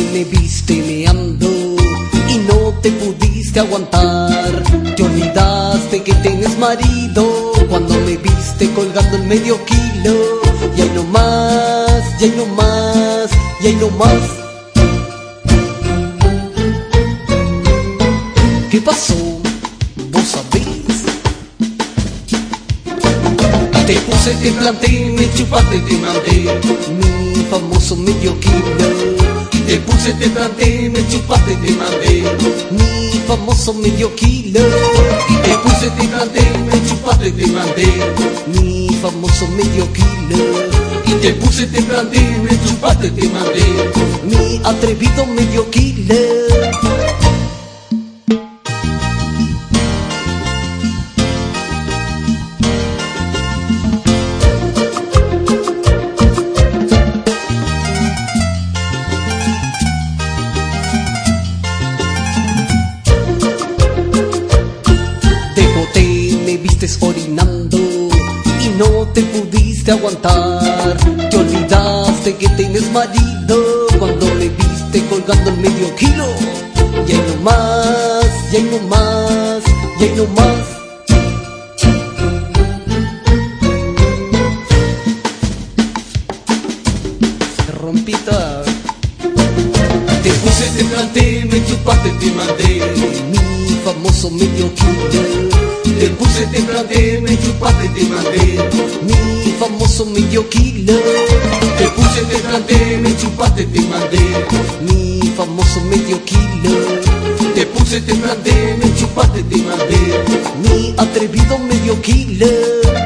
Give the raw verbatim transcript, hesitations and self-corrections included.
me viste meando y no te pudiste aguantar. Te olvidaste que tienes marido cuando me viste colgando el medio kilo. Y ahí no más, y ahí no más, y ahí no más. ¿Qué pasó? ¿Vos sabés? Te puse, te planté, me chupaste, te mandé mi famoso medio kilo. Te puse, te planté, me chupaste, te mandé mi famoso medio kilo. Te puse, te planté, me chupaste, te mandé mi famoso medio kilo. Y te puse, te planté, me chupaste, te mandé mi atrevido medio kilo. Me vistes orinando y no te pudiste aguantar. Te olvidaste que tienes marido cuando me viste colgando el medio kilo. Y ahí no más, y ahí no más, y ahí no más. Rompita. Te puse, te planté, me chupaste, te mandé mi famoso medio kilo. Te puse, te planté, me chupaste, te mandé mi famoso medio kilo. Te puse, te planté, me chupaste, te mandé mi famoso medio kilo. Te puse, te planté, me chupaste, te mandé mi atrevido medio kilo.